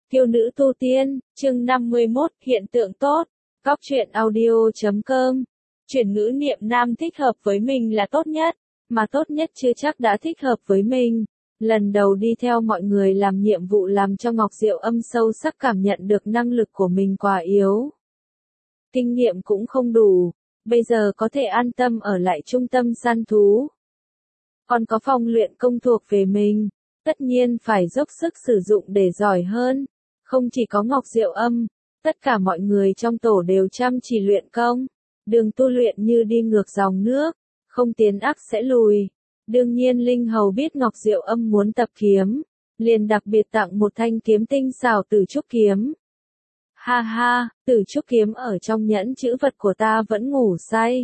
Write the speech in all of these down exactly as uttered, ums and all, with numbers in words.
Kiêu nữ tu tiên, chương năm mươi mốt, hiện tượng tốt. Góc truyện audio chấm com. Chuyển ngữ niệm nam thích hợp với mình là tốt nhất, mà tốt nhất chưa chắc đã thích hợp với mình. Lần đầu đi theo mọi người làm nhiệm vụ làm cho Ngọc Diệu Âm sâu sắc cảm nhận được năng lực của mình quá yếu. Kinh nghiệm cũng không đủ, bây giờ có thể an tâm ở lại trung tâm săn thú. Còn có phong luyện công thuộc về mình, tất nhiên phải dốc sức sử dụng để giỏi hơn. Không chỉ có Ngọc Diệu Âm, tất cả mọi người trong tổ đều chăm chỉ luyện công. Đường tu luyện như đi ngược dòng nước, không tiến ắt sẽ lùi. Đương nhiên Linh Hầu biết Ngọc Diệu Âm muốn tập kiếm, liền đặc biệt tặng một thanh kiếm tinh xảo Tử Trúc kiếm. Ha ha, Tử Trúc kiếm ở trong nhẫn chữ vật của ta vẫn ngủ say.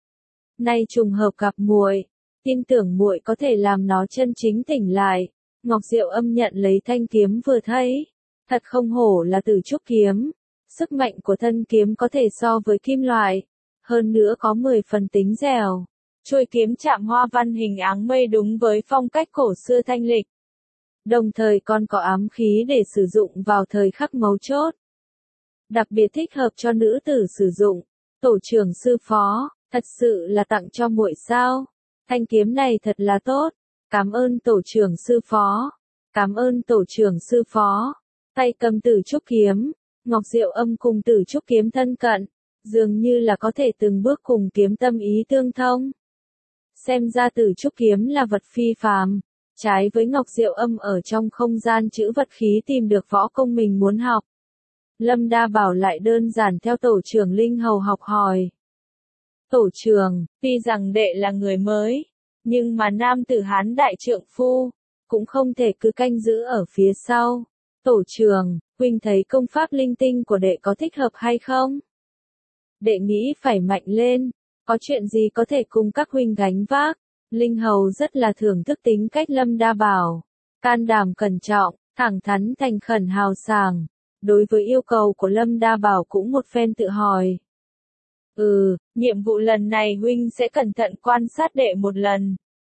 Nay trùng hợp gặp muội, tin tưởng muội có thể làm nó chân chính tỉnh lại. Ngọc Diệu Âm nhận lấy thanh kiếm vừa thấy, thật không hổ là Tử Trúc kiếm. Sức mạnh của thân kiếm có thể so với kim loại, hơn nữa có mười phần tính dẻo. Chuôi kiếm chạm hoa văn hình áng mây đúng với phong cách cổ xưa thanh lịch. Đồng thời còn có ám khí để sử dụng vào thời khắc mấu chốt. Đặc biệt thích hợp cho nữ tử sử dụng. Tổ trưởng sư phó, thật sự là tặng cho muội sao? Thanh kiếm này thật là tốt. Cảm ơn tổ trưởng sư phó. Cảm ơn tổ trưởng sư phó. Tay cầm Tử Trúc kiếm, Ngọc Diệu Âm cùng Tử Trúc kiếm thân cận, dường như là có thể từng bước cùng kiếm tâm ý tương thông. Xem ra Tử Trúc kiếm là vật phi phàm, trái với Ngọc Diệu Âm ở trong không gian chữ vật khí tìm được võ công mình muốn học. Lâm Đa Bảo lại đơn giản theo tổ trưởng Linh Hầu học hỏi. Tổ trưởng, tuy rằng đệ là người mới, nhưng mà nam tử Hán đại trượng phu, cũng không thể cứ canh giữ ở phía sau. Tổ trưởng, huynh thấy công pháp linh tinh của đệ có thích hợp hay không? Đệ nghĩ phải mạnh lên, có chuyện gì có thể cùng các huynh gánh vác. Linh Hầu rất là thưởng thức tính cách Lâm Đa Bảo, can đảm cẩn trọng, thẳng thắn thành khẩn hào sảng. Đối với yêu cầu của Lâm Đa Bảo cũng một phen tự hỏi. Ừ, nhiệm vụ lần này huynh sẽ cẩn thận quan sát đệ một lần.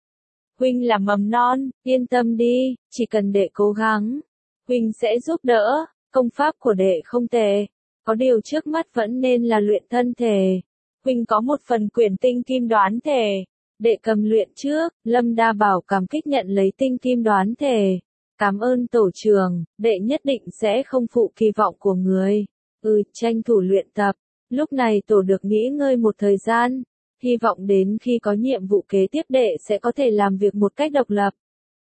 Huynh là mầm non, yên tâm đi, chỉ cần đệ cố gắng, huynh sẽ giúp đỡ. Công pháp của đệ không tệ, có điều trước mắt vẫn nên là luyện thân thể. Huynh có một phần quyển tinh kim đoán thể, đệ cầm luyện trước. Lâm Đa Bảo cảm kích nhận lấy tinh kim đoán thể. Cảm ơn tổ trưởng, đệ nhất định sẽ không phụ kỳ vọng của người. Ừ, tranh thủ luyện tập. Lúc này tổ được nghỉ ngơi một thời gian, hy vọng đến khi có nhiệm vụ kế tiếp đệ sẽ có thể làm việc một cách độc lập.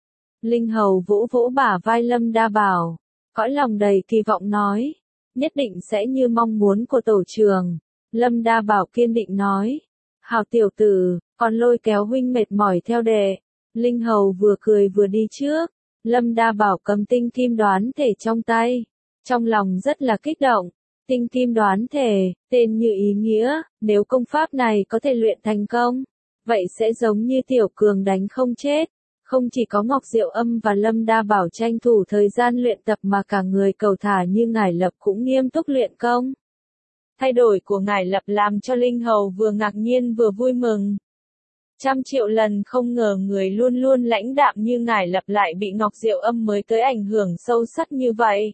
Linh Hầu vỗ vỗ bả vai Lâm Đa Bảo, cõi lòng đầy kỳ vọng nói, nhất định sẽ như mong muốn của tổ trưởng. Lâm Đa Bảo kiên định nói, hào tiểu tử, còn lôi kéo huynh mệt mỏi theo đệ. Linh Hầu vừa cười vừa đi trước. Lâm Đa Bảo cầm tinh kim đoán thể trong tay, trong lòng rất là kích động. Tinh kim đoán thể, tên như ý nghĩa, nếu công pháp này có thể luyện thành công, vậy sẽ giống như tiểu cường đánh không chết. Không chỉ có Ngọc Diệu Âm và Lâm Đa Bảo tranh thủ thời gian luyện tập mà cả người cầu thả như Ngải Lập cũng nghiêm túc luyện công. Thay đổi của Ngải Lập làm cho Linh Hầu vừa ngạc nhiên vừa vui mừng. Trăm triệu lần không ngờ người luôn luôn lãnh đạm như Ngải Lập lại bị Ngọc Diệu Âm mới tới ảnh hưởng sâu sắc như vậy.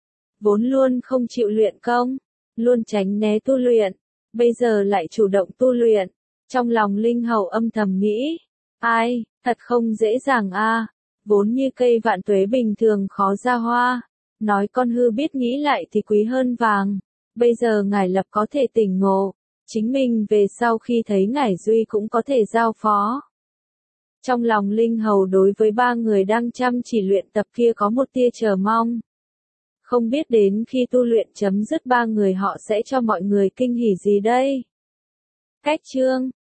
Vốn luôn không chịu luyện công, luôn tránh né tu luyện, bây giờ lại chủ động tu luyện. Trong lòng Linh Hầu âm thầm nghĩ, ai, thật không dễ dàng a, à. Vốn như cây vạn tuế bình thường khó ra hoa, nói con hư biết nghĩ lại thì quý hơn vàng. Bây giờ Ngải Lập có thể tỉnh ngộ, chính mình về sau khi thấy Ngải Duy cũng có thể giao phó. Trong lòng Linh Hầu đối với ba người đang chăm chỉ luyện tập kia có một tia chờ mong. Không biết đến khi tu luyện chấm dứt ba người họ sẽ cho mọi người kinh hỉ gì đây? Cách chương